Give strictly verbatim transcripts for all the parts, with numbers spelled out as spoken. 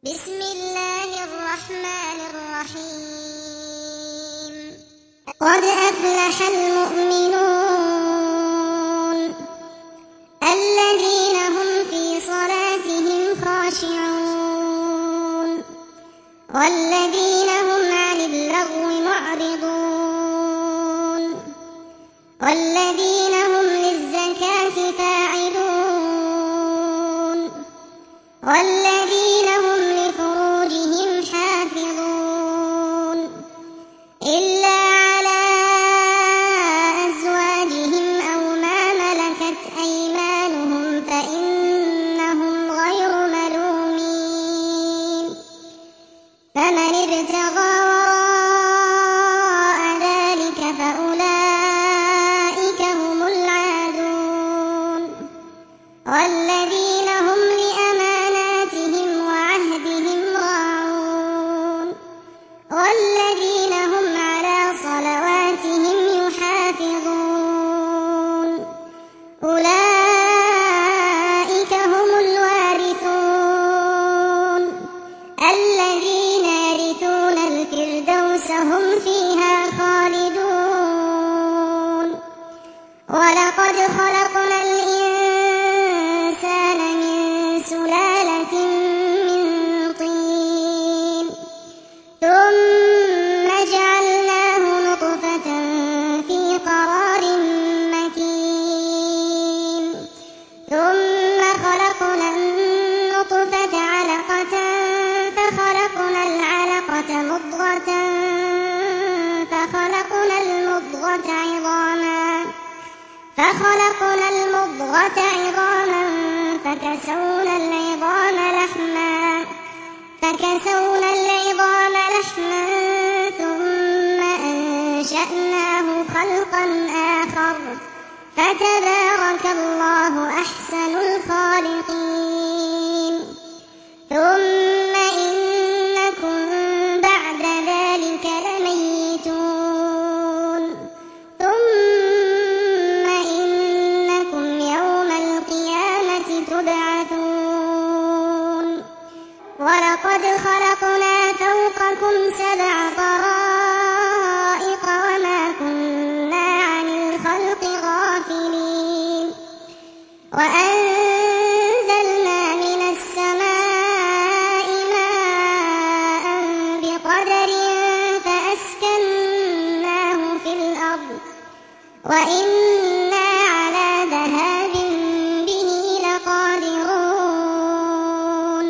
بسم الله الرحمن الرحيم قد أفلح المؤمنون الذين هم في صلاتهم خاشعون والذين هم عن اللغو معرضون والذين هم للزكاة فاعلون والذين هم لفروجهم حافظون إلا على أزواجهم أو ما ملكت أيمانهم فإنهم غير ملومين فمن ابتغى وراء ذلك فأولئك هم العادون والذين هم لأماناتهم وعهدهم راعون والذين هم على صلواتهم يحافظون أولئك هم الوارثون الذين يرثون الفردوس هم فيها خالدون ولقد خلقنا الإنسان من سلالة من طين ثم جعلناه نطفة في قرار مكين ثم خلقنا النطفة علقة فخلقنا العلقة مضغة فخلقنا المضغة عظاما فخلقنا المضغة عظاما فكسونا العظام لحما فكسونا العظام لحما ثم أنشأناه خلقا آخر فتبارك الله أحسن الخالقين ثم إنكم بعد ذلك لميتون ثم إنكم يوم القيامة تبعثون ولقد خلقنا فوقكم سبع طرائق وما كنا عن الخلق غافلين وأنزلنا من السماء ماء بقدر فأسكناه في الأرض وإنا على ذهاب به لقادرون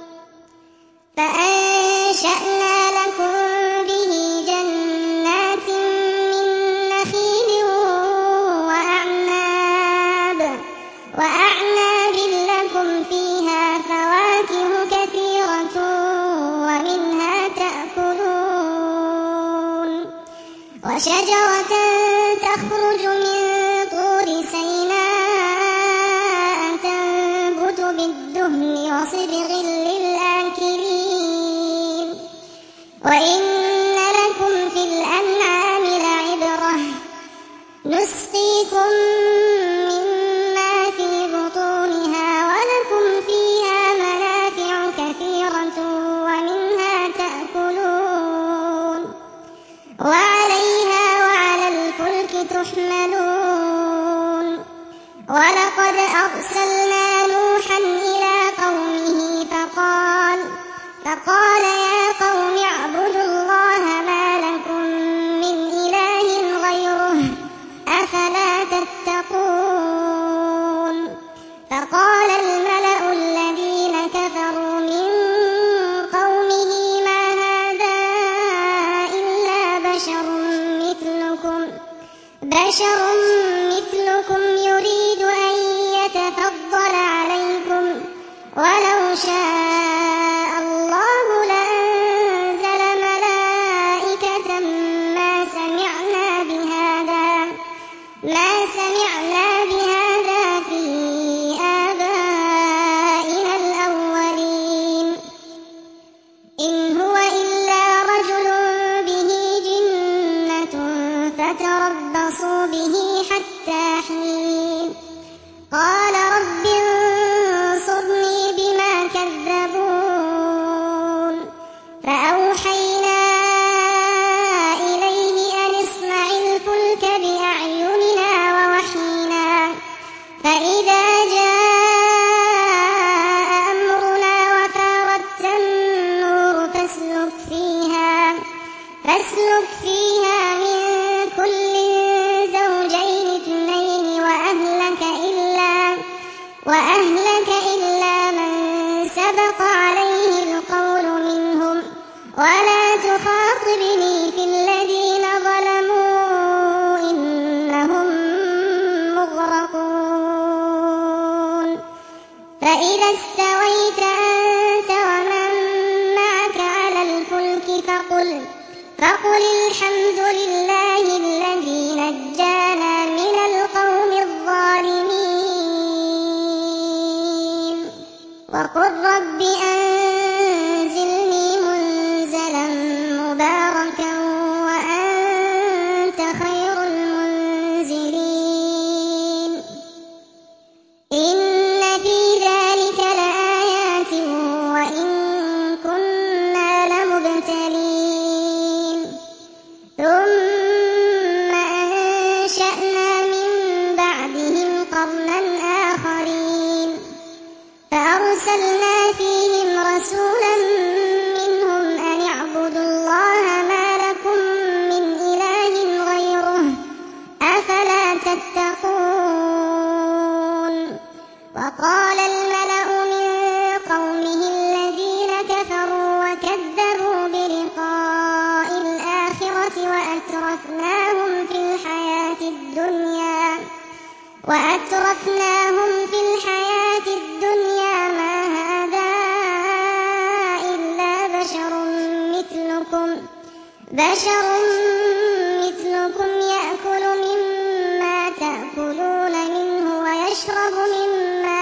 فأنشأنا لكم به جنات من نخيل وأعناب وأعناب لكم فيها فواكه كثيرة ومنها تأكلون وشجرة تخرج من طور سيناء تنبت بالدهن وصبغ للآكلين وإن لكم في الأنعام لعبرة نسقيكم مما في بطونها ولكم فيها منافع كثيرة ومنها تأكلون وعليها وعلى الفلك تحملون ولقد أرسلنا نوحا إلى قومه فقال فقال يا قوم اعبدوا الله ما لكم من إله غيره أفلا تتقون فقال الملأ الذين كفروا من قومه ما هذا إلا بشر مثلكم بشر مثلكم يريد أن يتفضل عليكم ولو شاء الله لأنزل فاسلك فيها من كل زوجين اثنين وأهلك إلا, وأهلك إلا من سبق عليه القول منهم ولا تخاطبني في الذين ظلموا إنهم مغرقون فإذا استويت أنت ومن معك على الفلك فقل, فقل الحمد لله الذي نجانا من القوم الظالمين وقل رب أنزلني منزلا مباركا وأنت خير المنزلين إن في ذلك لآيات وإن كنا لمبتلين ثم أنشأنا من بعدهم قرنا آخرين فأرسلنا فيهم رسولا منهم أن اعبدوا الله ما لكم من إله غيره أفلا تتقون وقال الملأ من قومه الذين كفروا وكذبوا بلقاء الآخرة وأترفناهم في الحياة الدنيا وأترفناهم في الحياة الدنيا ما هذا إلا بشر مثلكم بشر مثلكم يأكل مما تأكلون منه ويشرب مما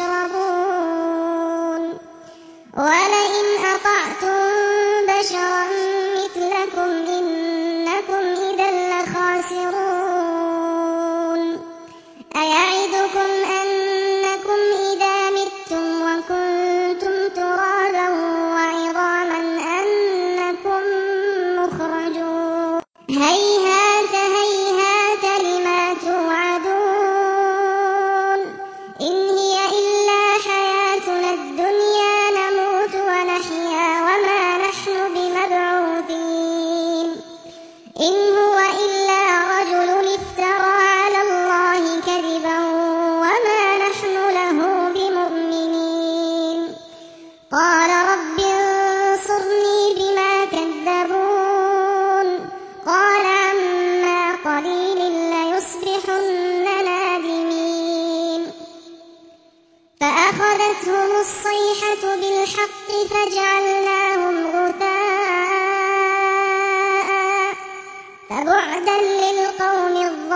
تشربون ولئن أطعتم بشرا مثلكم إنكم إذا لخاسرون أيعدكم أنكم إذا متم وكنتم ترابا وعظاما أنكم مخرجون هيهات هيهات لما توعدون إن هي إلا حياتنا الدنيا نموت ونحيا وما نحن بمبعوثين إن هو إلا رجل افترى على الله كذبا وما نحن له بمؤمنين قال رب انصرني بما كذبون قال عما قليل ليصبحن نادمين فأخذتهم الصيحة بالحق فجعلناهم غثاء فبعدا للقوم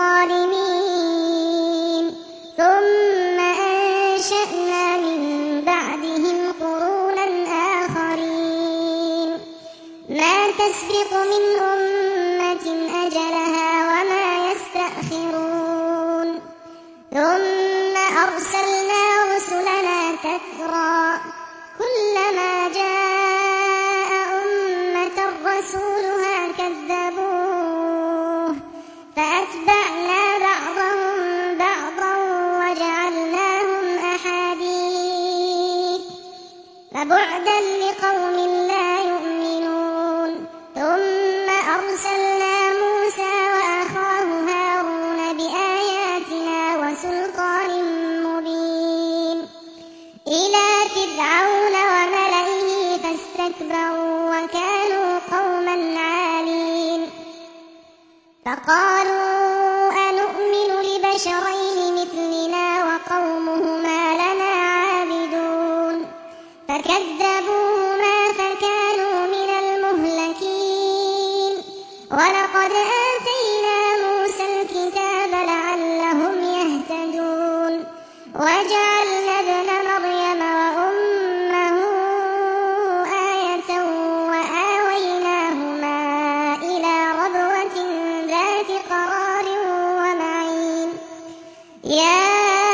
الظالمين ثم أنشأنا من بعدهم قرونا آخرين ما تسبق من أمة أجلها وما يستأخرون ثم أرسلنا رسلنا تترى كلما جاء أمة رسولها كذبوه فأتبعنا بعضهم بعضا وجعلناهم أحاديث فبعدا لقوم لا يؤمنون ثم أرسلنا موسى وأخاه هارون بآياتنا وسلطان مبين إلى فرعون وملئه فاستكبروا وكانوا قوما عالين فقالوا أنؤمن لبشرين مثلنا وقومهما لنا عابدون فكذبوهما فكانوا من المهلكين ولقد آتينا موسى الكتاب لعلهم يهتدون وجعلنا ابن مريم وأمه آية وآويناهما إلى ربوة ذات قرار ومعين يا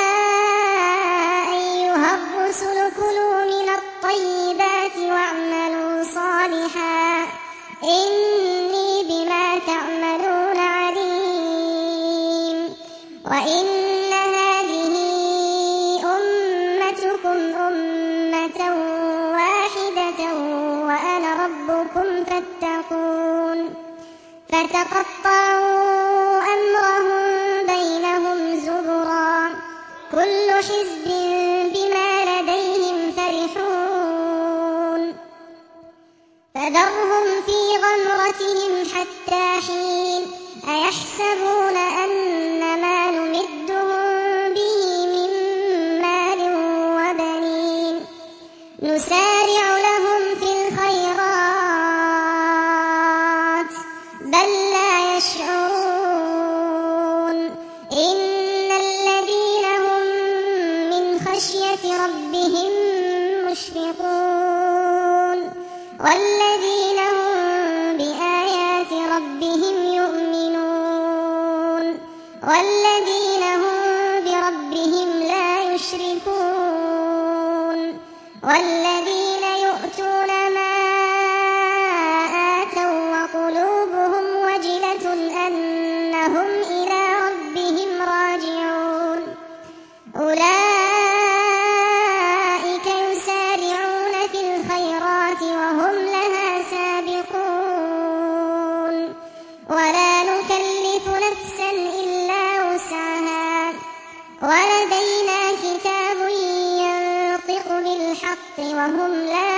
أيها الرسل كلوا من الطيبات واعملوا صالحا إني بما تعملون عليم وإن هذه أمتكم أمة واحدة وأنا ربكم فاتقون فذرهم في غمرتهم حتى حين أيحسبون أن ما نمدهم به من مال وبنين نسارع لهم في الخيرات بل لا يشعرون إن الذين هم من خشية ربهم مشفقون والذين هم بآيات ربهم يؤمنون والذين هم بربهم لا يشركون والذين يؤتون ما آتوا وقلوبهم وجلة أنهم إلى ربهم راجعون أولئك يسارعون في الخيرات وهم لها سابقون ولا نكلف نفسا إلا وسعها ولدينا كتاب ينطق بالحق وهم لا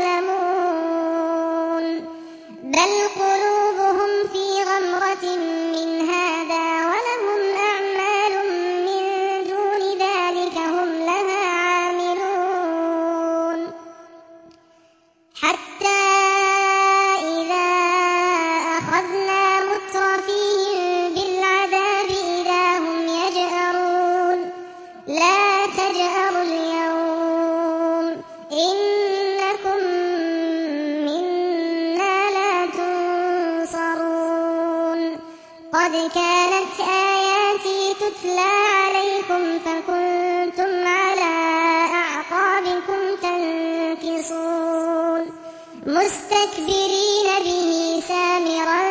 يظلمون بل قلوبهم في غمرة من هذا ولهم أعمال من دون ذلك هم لها عاملون حتى إذا أخذنا مترفيهم بالعذاب إذا هم يجأرون لا تجأروا اليوم إنكم منا لا تنصرون قد كانت آياتي تتلى عليكم فكنتم على أعقابكم تنكصون مستكبرين به سامرا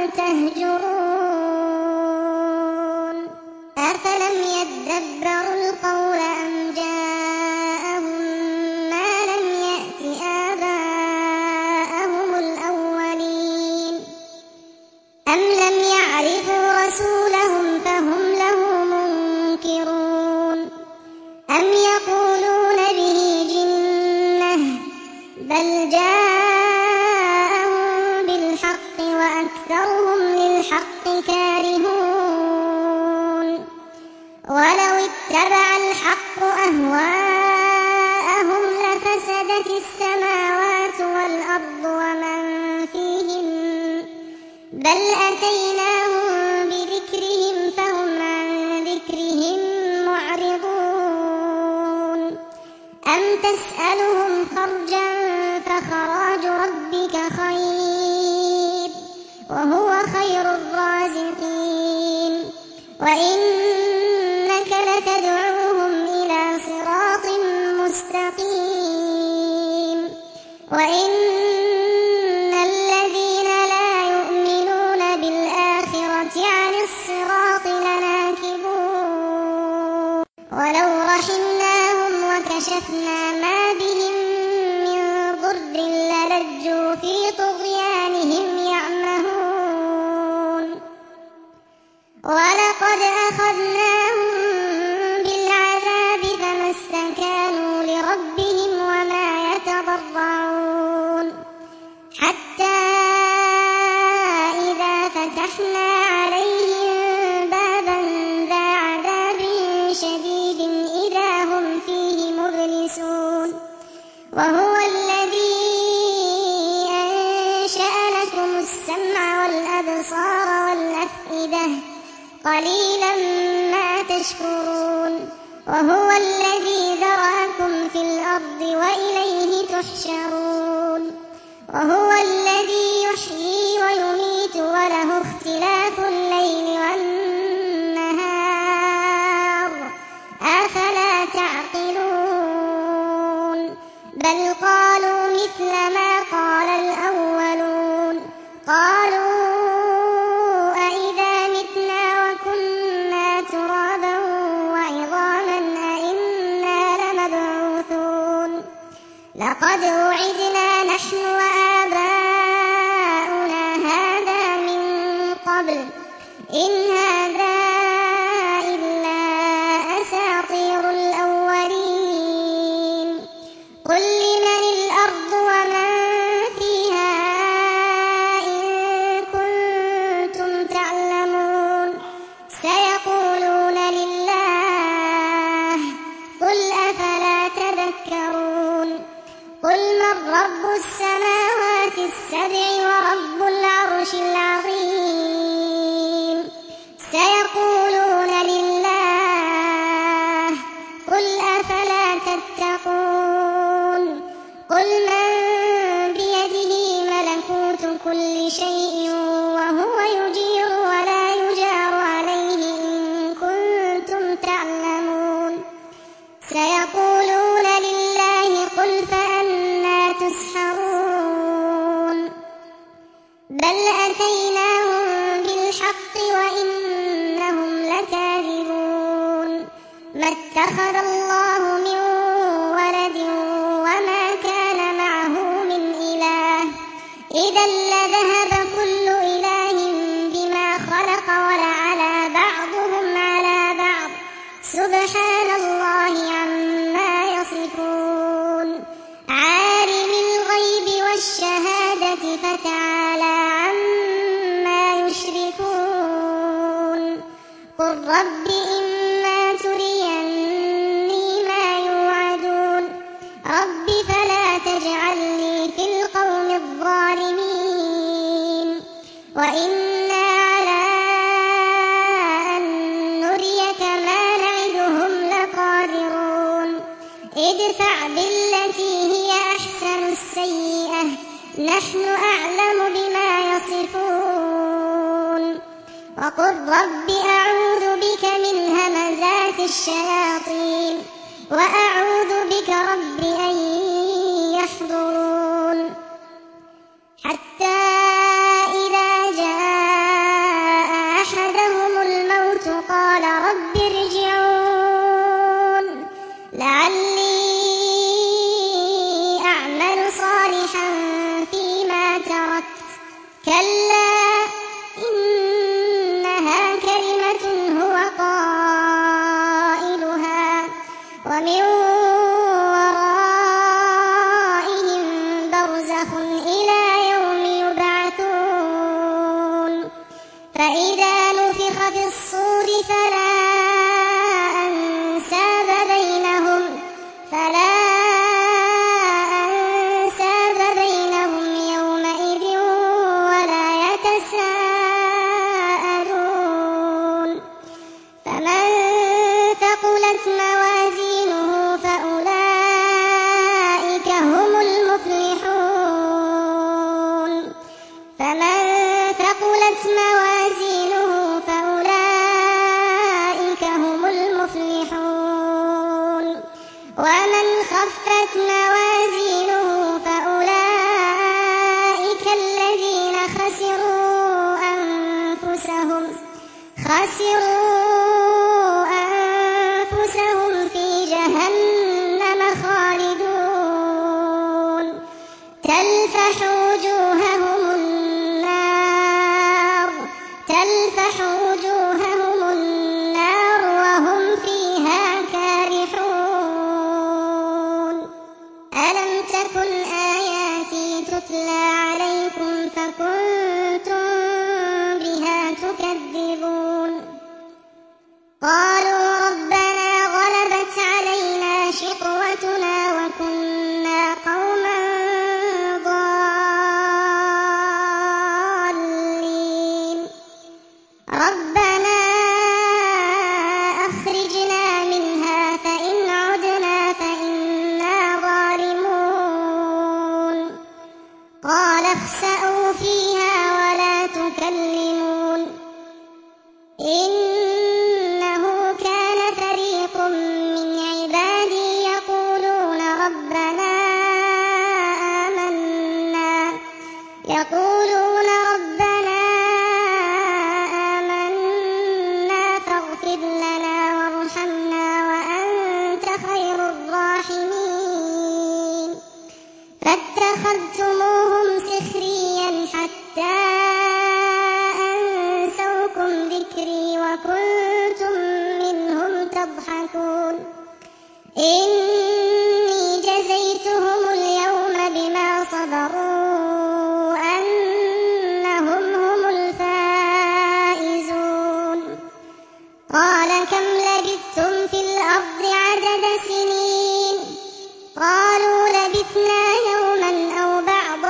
تهجرون أفلم يدبروا القول أم جاءهم ما لم يأت آباءهم الأولين أم لم يعرفوا رسولهم فهم له منكرون أم يقولون به جنة بل جاءهم بالحق وأكثرهم للحق كارهون ولو اتبع الحق أهواءهم لفسدت السماوات والأرض ومن فيهن بل أتيناهم بذكرهم فهم عن ذكرهم معرضون أم تسألهم خرجا فخراج ربك خير وهو خير الرازقين وإنك لتدعوهم إلى صراط مستقيم وإن الذين لا يؤمنون بالآخرة عن الصراط لناكبون ولو رحمناهم وكشفنا ما بهم من ضر للجوا في طغيانهم يعمهون ولقد أخذناهم بالعذاب فما استكانوا لربهم وما يتضرعون حتى إذا فتحنا عليهم بابا ذا عذاب شديد إذا هم فيه مبلسون وهو الذي أنشأ لكم السمع والأبصار والأفئدة قليلا ما تشكرون وهو الذي ذرأكم في الأرض وإليه تحشرون وهو الذي يحيي ويميت وله اختلاف الليل والنهار أفلا تعقلون بل قالوا مثل ما قال الأولون قالوا أئذا متنا وكنا ترابا وعظاما أئنا لمبعوثون لقد وعدنا نحن وآباؤنا هذا من قبل إن هذا إلا أساطير الأولين قل لمن الأرض ومن فيها السماوات السبع ورب العرش العظيم سيقولون لله قل أفلا تتقون قل من بيده ملكوت كل شيء وهو يجير ولا يجار عليه إن كنتم تعلمون سيقولون لله قل فأنى تسحرون بل أتيناهم بالحق وإنهم لكاذبون ما اتخذ الله من ولد وما كان معه من إله إذا لذهب كل إله بما خلق ولعلى بعضهم على بعض سبحان الله عما يصفون عالم الغيب والشهادة فتعالى عما يشركون قل رب إما تريني ما يوعدون رب فلا تجعلني في القوم الظالمين وإنا على أن نريك ما نعدهم لقادرون ادفع بالتي هي أحسن السيئة نحن أعلم بما يصفون وقل رب أعوذ بك من همزات الشياطين وأعوذ بك رب أن يحضرون حتى إذا جاء أحدهم الموت قال رب ارجعون لعلي أعمل صالحا فيما تركت كلا إنها كلمة هو قائلها ومن ورائهم برزخ إلى يوم يبعثون فإذا نفخ في الصور فلا أنساب بينهم فلا أنساب بينهم يومئذ ولا يتساءلون فمن ثقلت موازينه فأولئك هم المفلحون فمن ثقلت موازينه فأولئك هم المفلحون ومن خفت موازينه فأولئك الذين خسروا أنفسهم خسروا أنفسهم في جهنم خالدون تلفح وجوههم النار تلفح وجوههم النار وهم فيها كارحون ألم تكن آياتي تتلى عليكم فكنتم بها تكذبون قالوا ربنا غلبت علينا شقوتنا وكنا قوما ضالين ربنا أخرجنا منها فإن عدنا فإنا ظالمون قال اخسأوا فيها ولا تكلمون إنه كان فريق من عبادي يقولون ربنا آمنا يقولون ربنا آمنا فاغفر لنا وارحمنا وأنت خير الراحمين فاتخذتموهم سخريا حتى أنسوكم ذكري وكنتم منهم تضحكون إني جزيتهم اليوم بما صبروا أنهم هم الفائزون قال كم لبثتم في الأرض عدد سنين قالوا لبثنا يوما أو بعض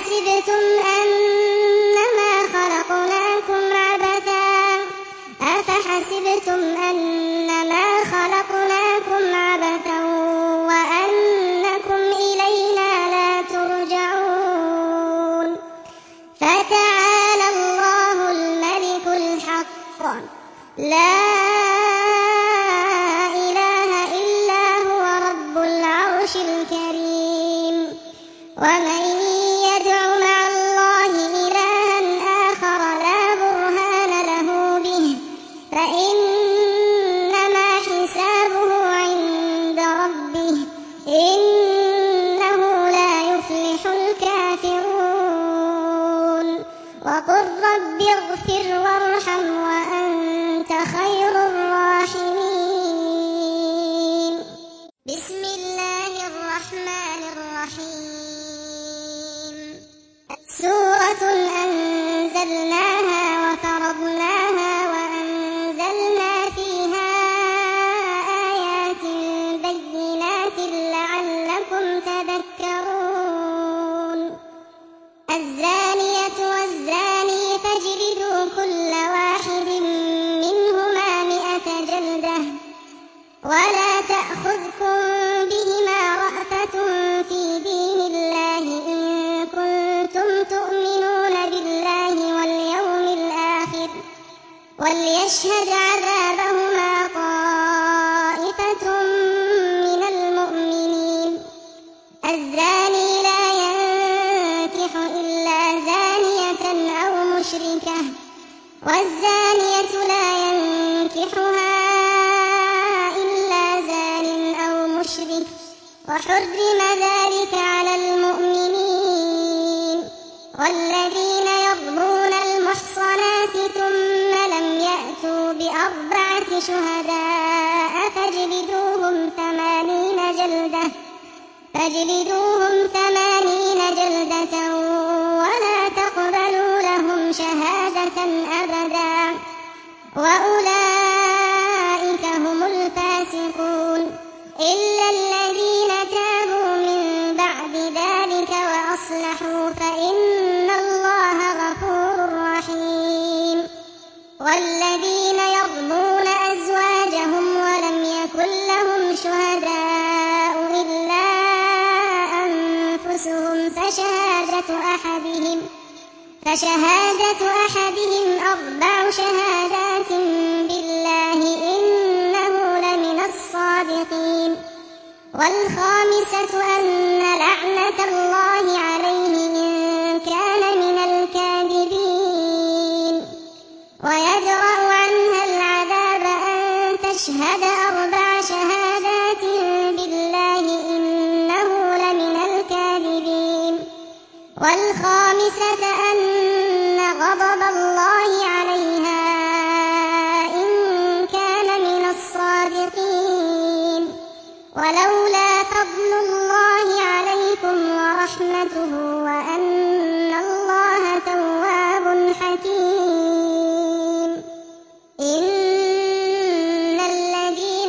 أفحسبتم أنما خلقناكم عبثا أفحسبتم أنما خلقناكم عبثا وأنكم إلينا لا ترجعون فتعالى الله الملك الحق لا إله إلا هو رب العرش الكريم ومن يدع مع الله إلها آخر لا برهان له به فإنما حسابه عند ربه إنه لا يفلح الكافرون وقل رب اغفر وارحم وأنت خير الراحمين بسم الله الرحمن الرحيم سورة أنزلناها وفرضناها وأنزلنا فيها آيات بينات لعلكم تذكرون الزانية والزاني فاجلدوا كل واحد منهما مئة جلدة ولا تأخذكم بهما رأفة في دين الله إن كنتم تؤمنون بالله واليوم الآخر وليشهد عذابهما طائفة من المؤمنين الزاني لا ينكح إلا زانية أو مشركة والزانية لا ينكحها إلا زان أو مشرك وحرم ذلك على المؤمنين والذين يرمون المحصنات ثم لم يأتوا بأربعة شهداء فاجلدوهم ثمانين جلدة فاجلدوهم ثمانين جلدة ولا تقبلوا لهم شهادة أبدا وأولئك هم الفاسقون إلا الذين تابوا من بعد ذلك وأصلحوا فإن الله غفور رحيم والذين يرمون أزواجهم ولم يكن لهم شهداء إلا أنفسهم فشهادة أحدهم فشهادة أحدهم أربع شهادات بالله إنه لمن الصادقين والخامسة أن لعنة الله عليه إن كان من الكاذبين ويدرأ عنها العذاب أن تشهد أربع شهادات بالله إنه لمن الكاذبين والخامسة أن غضب الله عليها إن كان من الصادقين ولولا فضل الله عليكم ورحمته وأن الله تواب حكيم إن الذين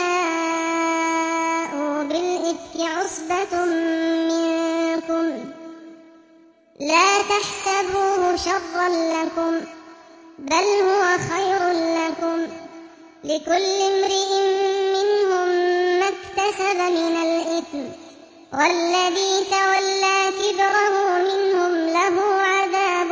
جاءوا بالإفك عصبة منكم لا تحسبوه شرا لكم بل هو خير لكم لكل امرئ منهم ما اكتسب من الإثم والذي تولى كبره منهم له عذاب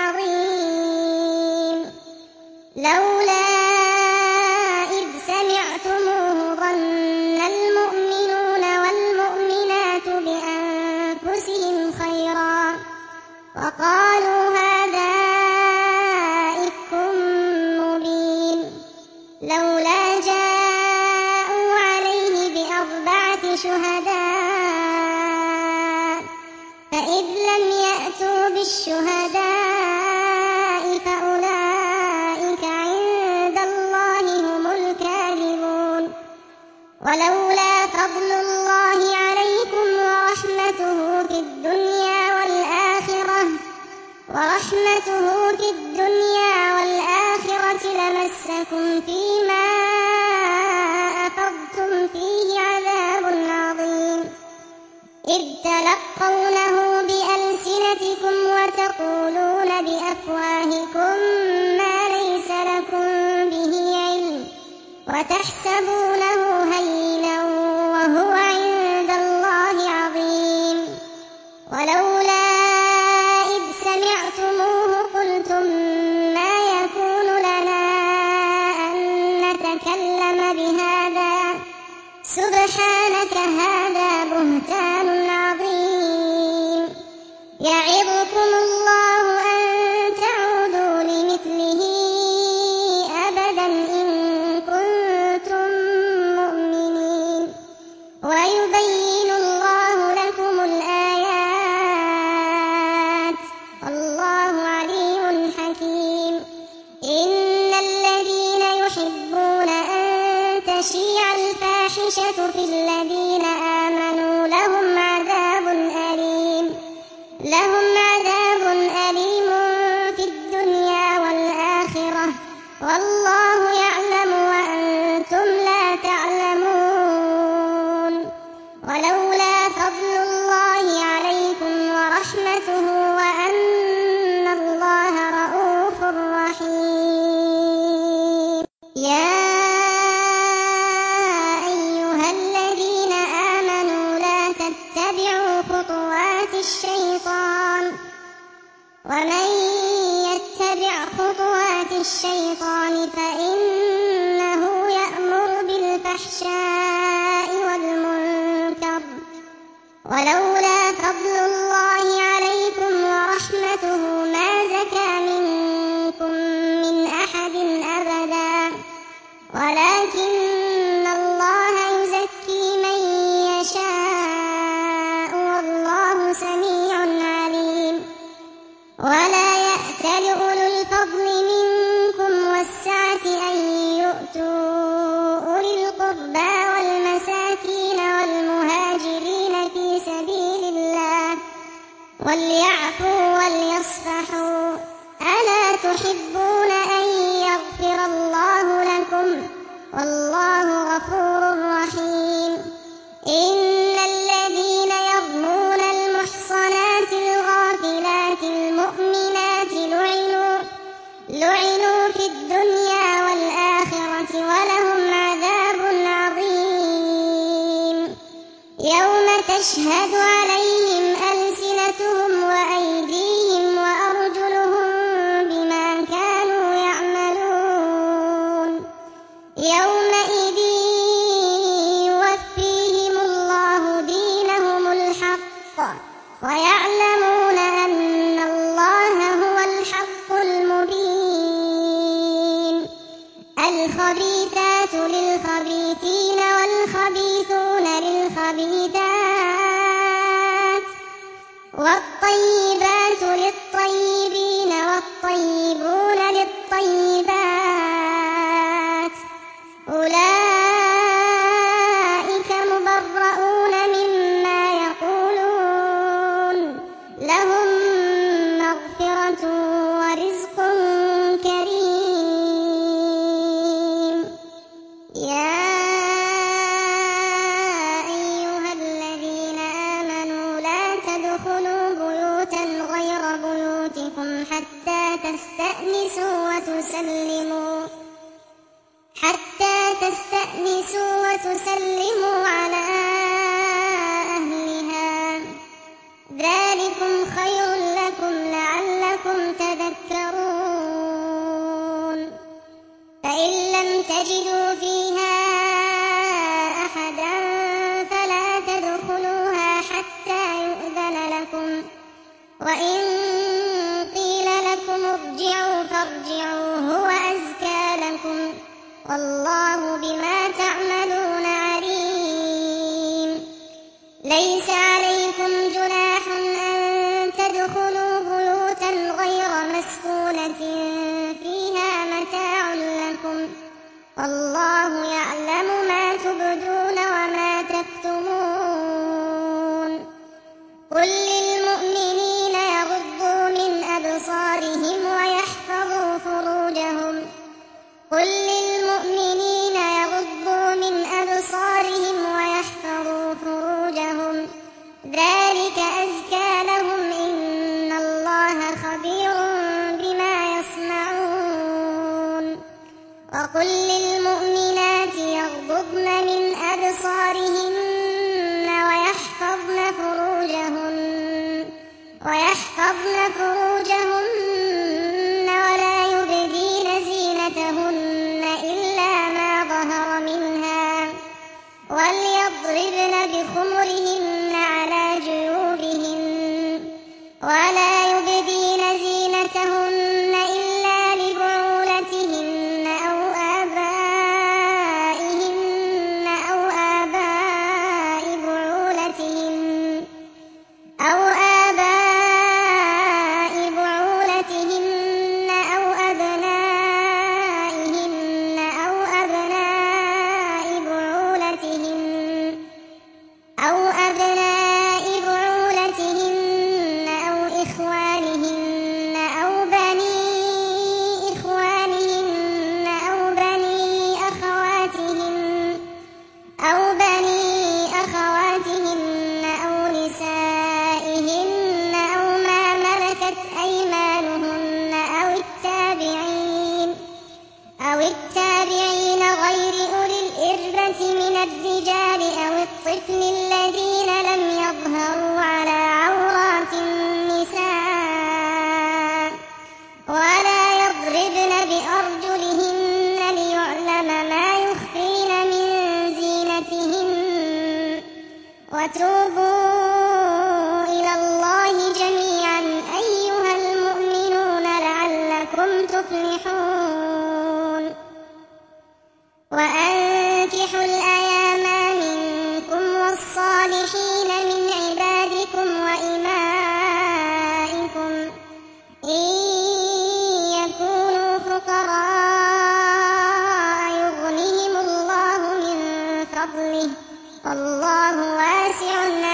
عظيم لولا إذ سمعتموه ظن المؤمنون والمؤمنات بأنفسهم خيرا وقالوا هذا إفك مبين لولا جاءوا عليه بأربعة شهداء فإذ لم يأتوا بالشهداء فأولئك عند الله هم الكاذبون ولولا فضل الله عليكم ورحمته في الدنيا والآخرة ورحمته في الدنيا والآخرة لمسكم فيما أفضتم فيه عذاب عظيم إذ تلقونه بألسنتكم ألسنتكم وتقولون بأفواهكم ما ليس لكم به علم وتحسبونه هينا وهو عند الله عظيم. ولولا إذ سمعتموه قلتم ما يكون لنا أن نتكلم بهذا سبحانك هذا بهتان عظيم. يعظكم الله أن تعودوا لمثله أبدا إن كنتم مؤمنين ويبين الله لكم الآيات والله عليم حكيم. إن الذين يحبون أن تشيع الفاحشة في الذين آمنوا لهم عذاب أليم لهم عذاب أليم في الدنيا والآخرة والله يعلم وأنتم لا تعلمون. ولولا فضل الله عليكم ورحمته وأن الله رءوف رحيم. يا أيها الذين آمنوا لا تتبعوا خطوات الشيطان ومن يتبع خطوات الشيطان فإنه يأمر بالفحشاء والمنكر. ولولا فضل الله عليكم ورحمته ما زكى منكم من أحد أبدا ولكن الله يزكي من يشاء والله سميع عليم. ولا يأتل أولو الفضل منكم والسعة أن يؤتوا أولي القربى والمساكين والمهاجرين في سبيل الله وليعفوا وليصفحوا ألا تحبون أن يغفر الله لكم والله غفور رحيم. إن الذين يرمون المحصنات الغافلات المؤمنات لعنوا لعنوا في الدنيا والآخرة ولهم عذاب عظيم. يوم تشهد عليهم ألسنتهم وأيديهم وأرجلهم بما كانوا يعملون. يومئذ يوفيهم الله دينهم الحق ويعلمون أن الله هو الحق المبين. الخبيثات للخبيثين والخبيثون للخبيثات والطيبات للطيبين والطيبون للطيبات أولئك مبرؤون مما يقولون لهم مغفرة ورزق كريم. يا أيها الذين آمنوا لا تدخلوا بيوتا غير بيوتكم حتى تستأنسوا وتسلموا حتى تستأنسوا وتسلموا على أهلها ذلكم خير لكم لعلكم تذكرون. فإن لم تجدوا فيها أحدا فلا تدخلوها حتى يؤذن لكم وإن قيل لكم ارجعوا فارجعوا هو أزكى لكم والله بما تعملون عليم. ليس عليكم جناح أن تدخلوا بيوتا غير مسكونة فيها متاع لكم والله يعلم ما تبدون وما تكتمون. قل للمؤمنين يغضوا من أبصارهم ويحفظوا فروجهم قل للمؤمنين يغضوا من أبصارهم ويحفظوا فروجهم ذلك أزكى لهم إن ويحفظن فروجهن ولا يبدين زينتهن إلا ما ظهر منها وليضربن بخمرهن على جيوبهن ولا يبدين زينتهن إلا لبعولتهن أو آبائهن أو آباء بعولتهن أو آباء بعولتهن أو أبنائهن أو أبناء بعولتهن أو أبناء بعولتهن أو إخوانهن أو بني إخوانهن أو بني أخواتهن أو بني أخواتهن أو نسائهن أو ما ملكت أيمانهن أو التابعين أو التابعين غير أولي الإربة من الرجال أو الطفل الذين لم يظهروا على عورات النساء ولا يضربن بأرجلهن ليعلم ما يخفين من زينتهن وتوبوا إلى الله جميعا أيها المؤمنون لعلكم تفلحون وأنكحوا الأيام منكم والصالحين من عبادكم وإمائكم إن يكونوا فقراء يغنهم الله من فضله والله واسع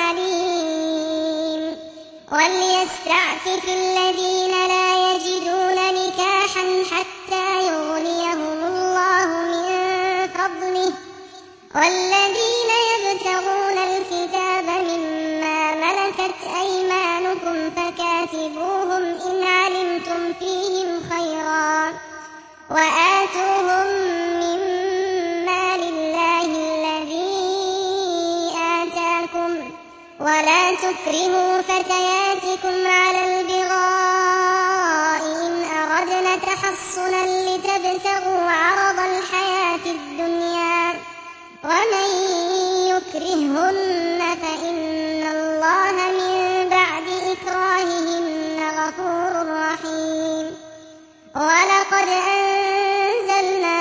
عليم وليستعفف الذين لا يجدون نكاحا حتى يغنيهم الله من فضله والذين يبتغون الكتاب مما ملكت أيمانكم فكاتبوهم إن علمتم فيهم خيرا وآتوهم مما لله الذي آتاكم ولا تكرهوا فتياتكم على البغاء إن أردنا تحصنا لتبتغوا عرض الحياة الدنيا ومن يكرههن فإن الله من بعد إكراههن غفور رحيم ولقد أنزلنا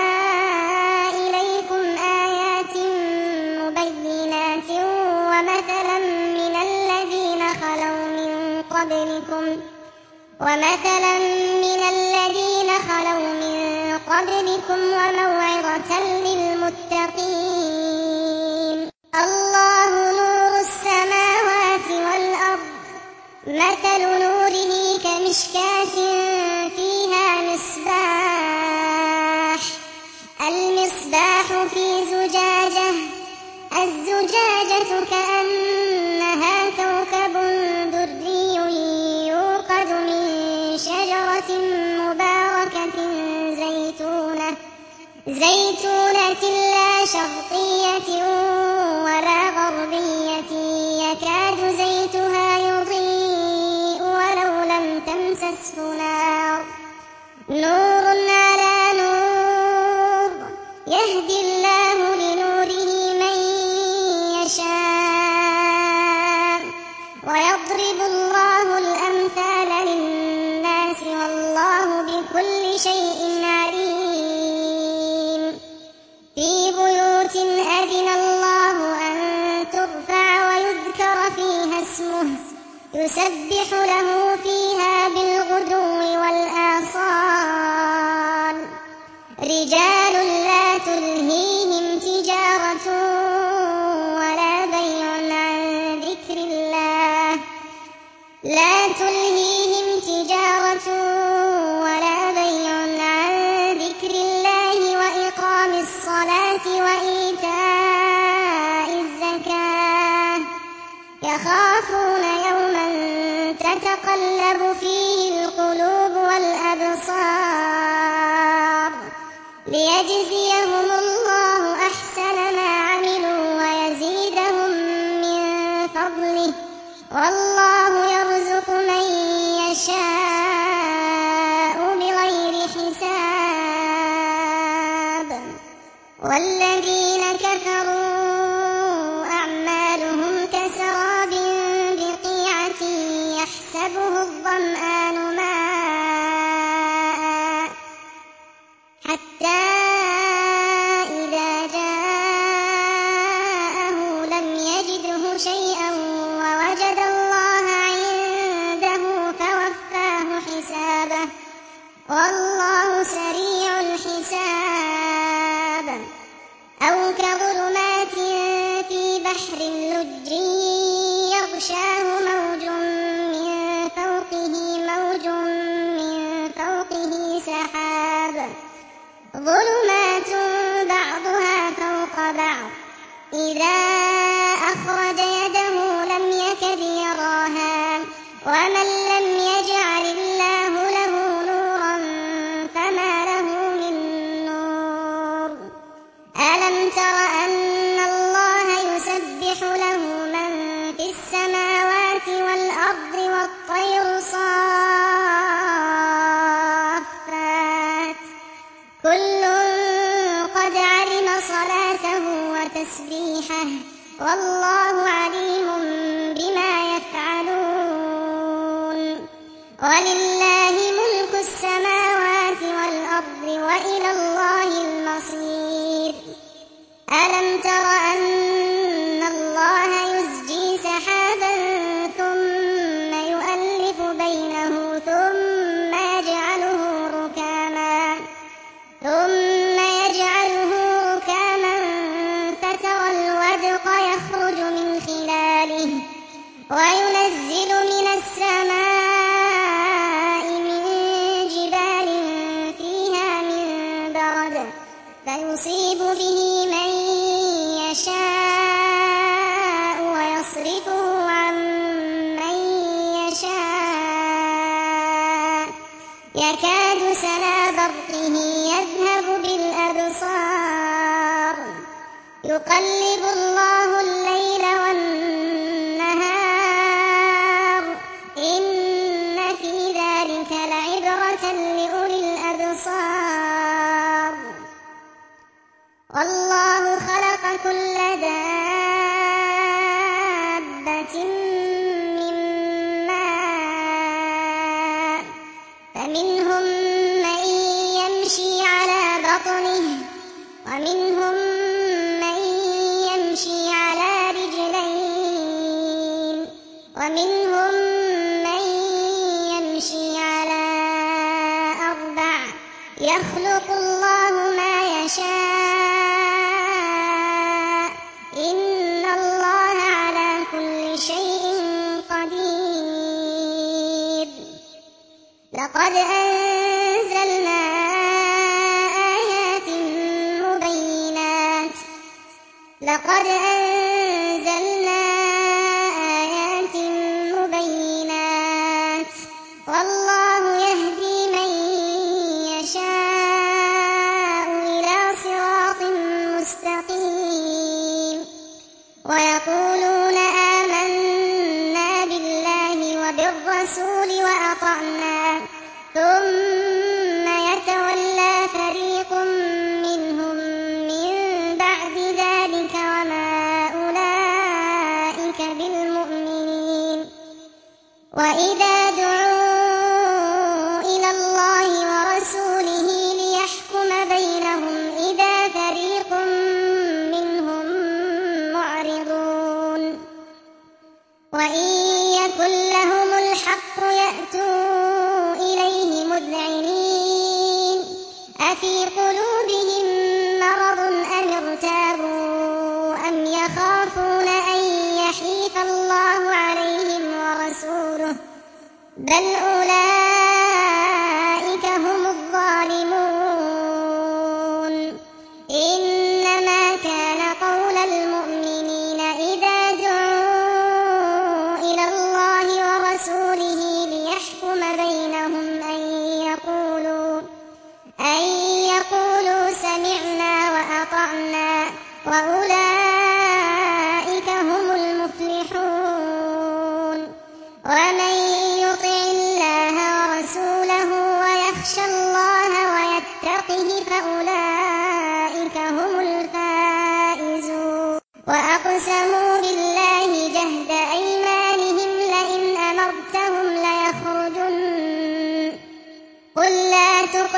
إليكم آيات مبينات ومثلا من الذين خلوا من قبلكم ومثلا من الذين خلوا من قبلكم وموعظة للمتقين الله نور السماوات والأرض مثل نوره كمشكاة فيها مصباح المصباح في زجاجة الزجاجة كأنها كوكب دري يوقد من شجرة مباركة زيتونة زيتونة لا شرقية ولا غربية يكاد زيتها يضيء ولو لم تمسسه نار نور على نور يهدي الله لنوره من يشاء ويضرب الله الأمثال للناس والله بكل شيء عليم في بيوت أذن الله أن ترفع ويذكر فيها اسمه يسبح له فيها بالغدو والآصال رجال لا تلهيهم تجارة ولا بيع عن ذكر الله لا تلهيهم تجارة ولا بيع عن ذكر الله وإقام الصلاة وإيتاء الزكاة يخافون يوما تتقلب فيه القلوب والأبصار ليجزيهم الله أحسن ما عملوا ويزيدهم من فضله والله يرزق يشاء بغير حساب. والذين كفروا أعمالهم كسراب بقيعة يحسبه الظمآن ماء حتى إذا جاءه لم يجده شيئا ووجد الله عنده فوفاه حسابه والله سريع الحساب. أو كظلمات في بحر لج يغشاه موج من فوقه موج من فوقه سحاب ظلمات بعضها فوق بعض إذا أخرج يده لم يكد يراها ومن لم يجعل الله له نورا فما له من نور. ألم تر أن الله يسبح له من في السماوات والأرض والطير صافات كل قد علم صلاته وتسبيحه والله عليم بما يفعلون. ولله ملك السماوات والأرض وإلى الله المصير. ألم تر أن الله يزجي سحابا ثم يؤلف بينه ثم يجعله ركاما ثم يجعله ركاما فترى الودق يخرج من خلاله وينزل من السماء من جبال فيها من برد فيصيب به من يشاء ويصرفه عن من يشاء يكاد سنا برقه يذهب بالأبصار يقلب الله الليل والنهار إن في ذلك لعبرة لأولي الأبصار. والله خلق كل دابة من ماء فمنهم من يمشي على بطنه ومنهم من يمشي على رجلين ومنهم من يمشي على أربع يخلق الله ما يشاء إن الله على كل شيء قدير. لقد أنزلنا آيات مبينات لقد أنزلنا آيات مبينات والله يهدي من يشاء إلى صراط مستقيم. ويقولون آمنا بالله وبالرسول وأطعنا ثم يتولى فريق منهم من بعد ذلك وما أولئك بالمؤمنين. وإذا دعوا إلى الله ورسوله ليحكم بينهم إذا فريق منهم معرضون. وإن يكن لهم الحق يأتوا إليه مذعنين أفي قلوبهم مرض أم ارتابوا أم يخافون أن يحيف الله عليهم ورسوله بل أولئك هم الظالمون. إنما كان قول المؤمنين إذا دعوا إلى الله ورسوله ليحكم بينهم أن يقولوا أن يقولوا سمعنا وأطعنا وأولئك هم المفلحون. ومن يطع الله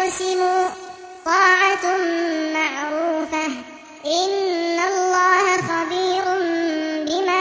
يختصموا طاعة معروفة إن الله خبير بما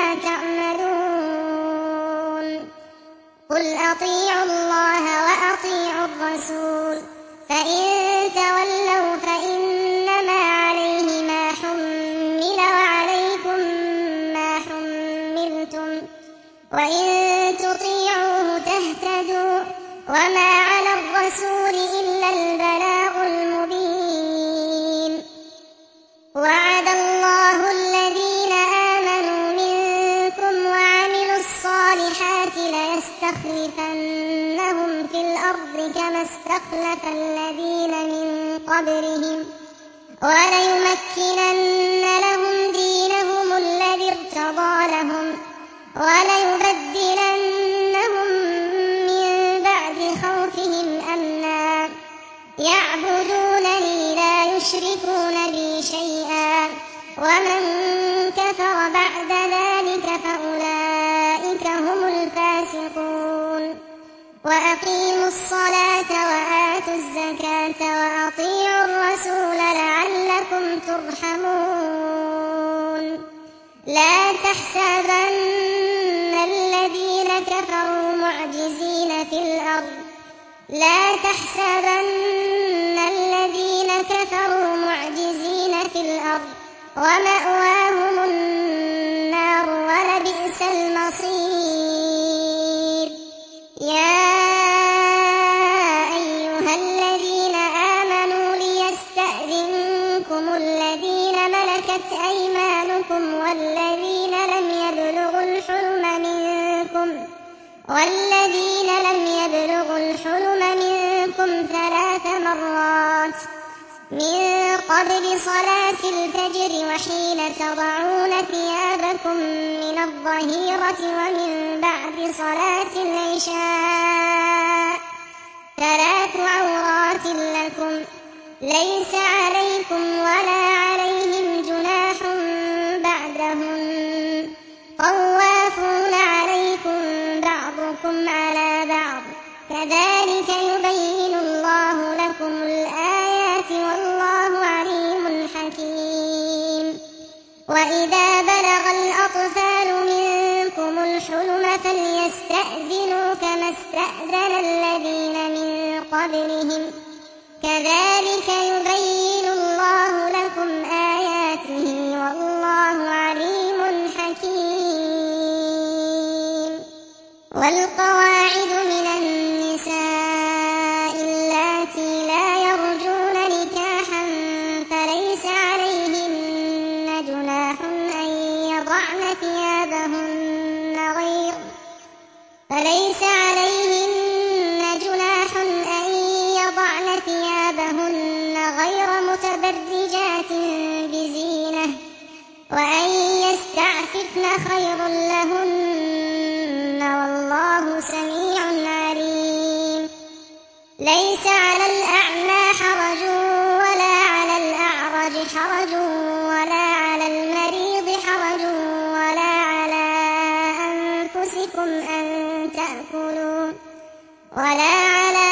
تعملون قل أطيعوا الله وأطيعوا الرسول فإن تولوا فإنما عليه ما حمل وعليكم ما حملتم وإن تطيعوه تهتدوا وما على الرسول إلا البلاغ المبين وعد الله الذين آمنوا منكم وعملوا الصالحات ليستخلفنهم في الأرض كما استخلف الذين من قبلهم وليمكنن لهم دينهم الذي ارتضى لهم وليبدلنهم من بعد خوفهم أمنا يعبدونني لا يشركون بي شيئا ومن كفر بعد ذلك فأولئك هم الفاسقون وأقيموا الصلاة وآتوا الزكاة وأطيعوا الرسول لعلكم ترحمون لا تحسبن الذين كفروا معجزين في الأرض لا تحسبن الذين كفروا معجزين في الأرض ومأواهم النار ولبئس المصير يا أيها الذين آمنوا ليستأذنكم الذين ملكت أيمانكم والذين لم يبلغوا الحلم منكم والذين لم يبلغوا الحلم منكم ثلاث مرات من قبل صلاة الفجر وحين تضعون ثيابكم من الظهيرة ومن بعد صلاة العشاء ثلاث عورات لكم ليس عليكم ولا عليهم جناح بعدهن طوافون عليكم بعضكم على بعض كذلك يبين الله لكم الآيات والله عليم حكيم وإذا بلغ الأطفال منكم الحلم فليستأذنوا كما استأذن الذين من قبلهم كذلك يبين الله لكم آياته والله عليم حكيم والقواعد من النساء اللاتي لا يرجون نكاحا فليس عليهن جناح أن يضعن ثيابهن غير فليس عليهن جناح أن يضعن ثيابهن غير متبرجات بزينة وأن يستعففن خير لهن والله سميع عليم ليس على الأعمى حرج ولا على الأعرج حرج ولا على المريض حرج ولا على أنفسكم أن تأكلوا ولا على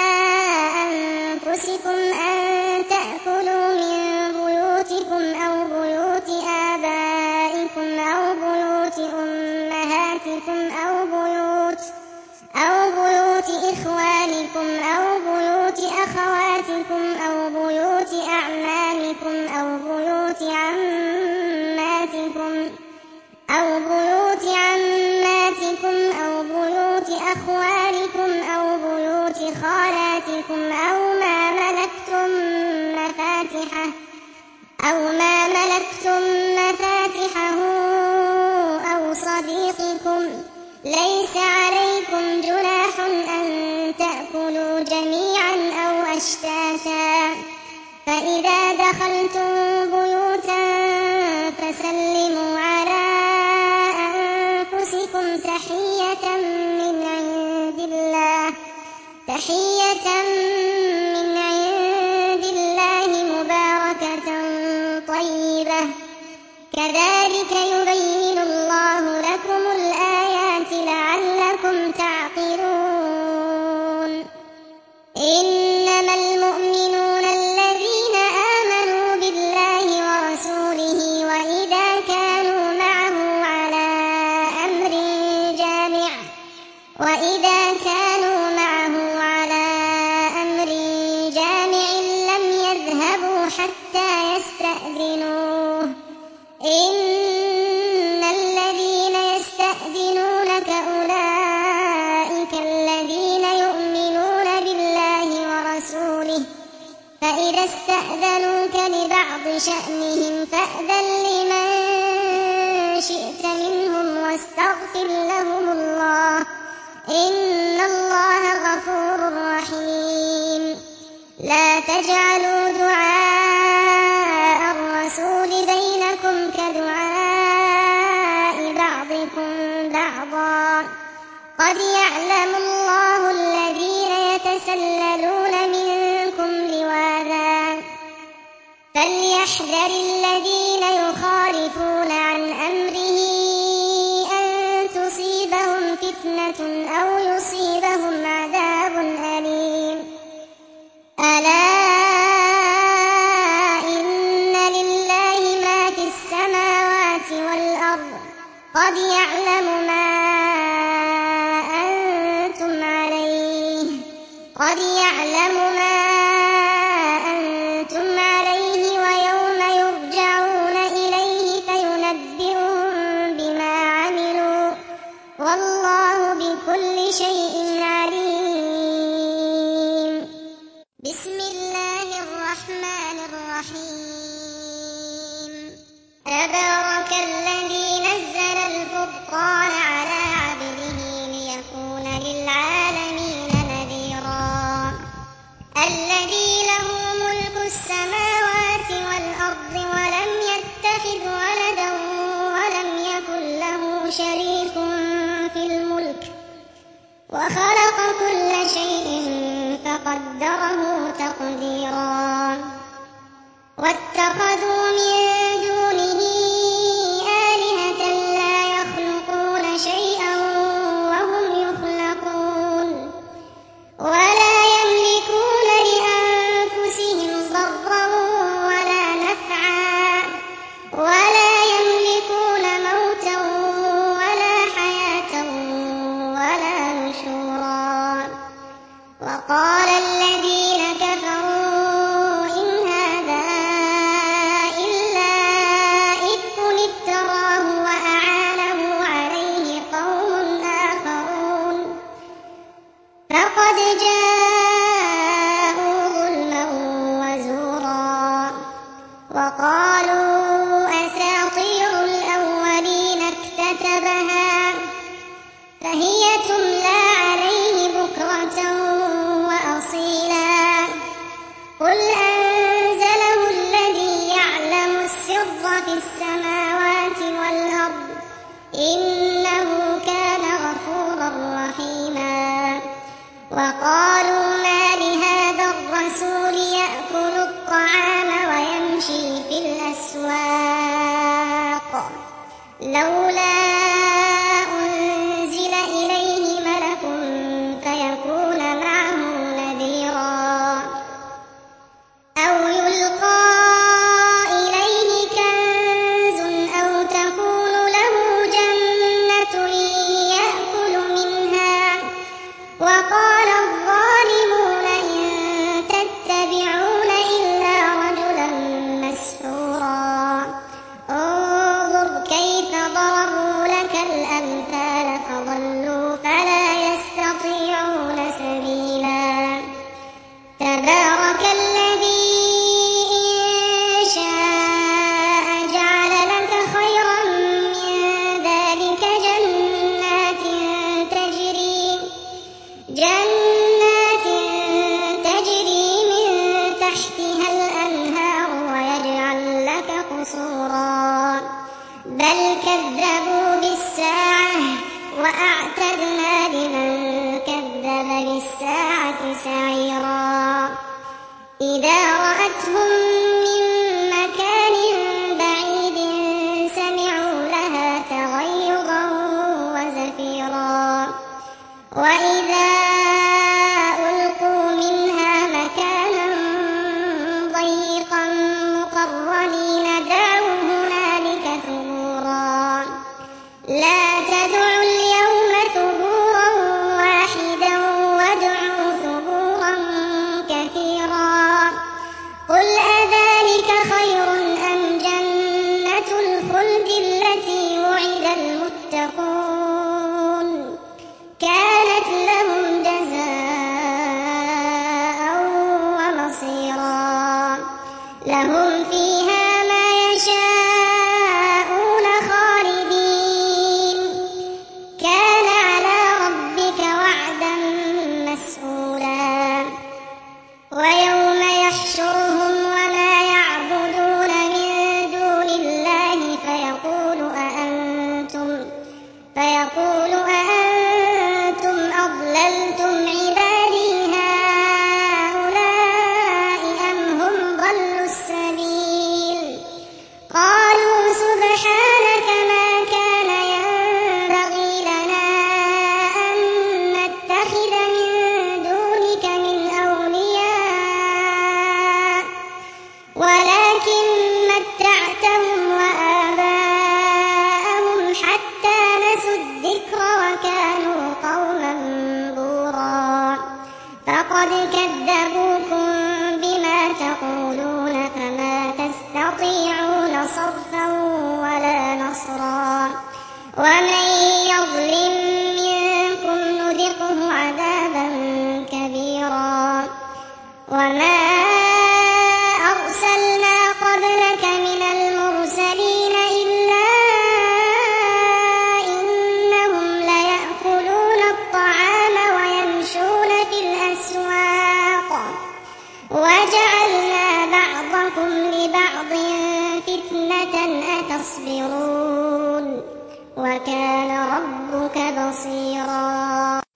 أنفسكم أن تأكلوا من بيوتكم أو بيوت آبائكم أو بيوت أمهاتكم أو بيوت أو بيوت إخوانكم أو بيوت أخواتكم أو بيوت أعمامكم أو بيوت عماتكم أو بيوت عماتكم أو بيوت أخوالكم أو بيوت خالاتكم أو ما ملكتم مفاتحه أو ما ملكتم مفاتحه أو صديقكم ليس عليكم جناح أن تأكلوا جميعا أو أشتاتا فإذا دخلتم بيوتا فسلموا على أنفسكم تحية من عند الله تحية من عند الله مباركة طيبة كذلك يبين الله لكم الآيات لعلكم تعقلون إنما المؤمنون إذا كانوا معه على أمر جامع لم يذهبوا حتى يستأذنوه إن الذين يستأذنونك أولئك الذين يؤمنون بالله ورسوله فإذا استأذنوك لبعض شأنهم فأذن لمن شئت منهم واستغفر لهم الله إن الله غفور رحيم. لا تجعلوا دعاء الرسول بينكم كدعاء بعضكم بعضا قد يعلم الله الذين يتسللون منكم لواذا فليحذر الذين يخالفون عن أمره أن تصيبهم فتنة أو يصيبهم عذاب أليم. ألا إن لله ما في السماوات والأرض قد يعلم ما أنتم عليه قد يعلم ما أنتم عليه ويوم يرجعون إليه فينبئهم بما عملوا والله بكل شيء عليم. بسم الله الرحمن الرحيم. تبارك الذي نزل الفرقان على عبده ليكون للعالمين نذيرا الذي له ملك السماوات والأرض ولم يتخذ ولدا ولم يكن له شريك في الملك وخلق كل شيء فقدره تقديرا واتخذوا من دونه آلهة لا يخلقون شيئا وهم يخلقون ولا يملكون لأنفسهم ضرا ولا نفعا ولا يملكون موتا ولا حياة ولا نشورا. وقال الذين كفروا إن هذا إلا إفك افتراه وأعانه عليه قوم آخرون فقد جاءوا ظلما وزورا. وقالوا أساطير الأولين اكتتبها فهي تملى عليه بكرة وأصيلا قل أنزله الذي يعلم السر في السماوات والأرض إنه كان غفورا رحيما. وقالوا ما لهذا الرسول يأكل الطعام ويمشي في الأسواق لولا أنزل إليه ملك فيكون معه نذيرا أو يلقى إليه كنز أو تكون له جنة يأكل منها. وقال الظالمون إن تتبعون إلا رجلا مسحورا انظر كيف ضربوا لك الأمثال فضلوا فلا يستطيعون سبيلا. تبارك الذي إن شاء جعل لك خيرا من ذلك جنات تجري جنات تجري من تحتها الأنهار ويجعل لك قصورا بل كذبوا بالساعة وأعتدنا لمن كذب بالساعة سعيرا. إذا رأتهم من مكان بعيد سمعوا لها تغيظا وزفيرا وإذا ألقوا منها مكانا ضيقا مقرنين دعوا هنالك ثبورا لا تدعوا اليوم ثبورا واحدا لهم فيها ما يشاءون خالدين كان على ربك وعدا مسئولا ويوم يحشرهم وما يعبدون من دون الله فيقول أأنتم فيقول أأنتم أضللتم عبادي هؤلاء أم هم ضلوا السبيل قالوا سبحانك ما كان ينبغي لنا أن نتخذ من دونك من أولياء ولكن متعتهم وآباءهم حتى نسوا الذكر وكانوا قوما بورا فقد كذبوكم بما تقولون فما تستطيعون صرفا ولا نصرا ومن يظلم منكم نذقه عذابا كبيرا وما أرسلنا قبلك من المرسلين إلا إنهم ليأكلون الطعام ويمشون في الأسواق وجعلنا بعضكم لبعض فتنة أتصبرون وكان ربك بصيرا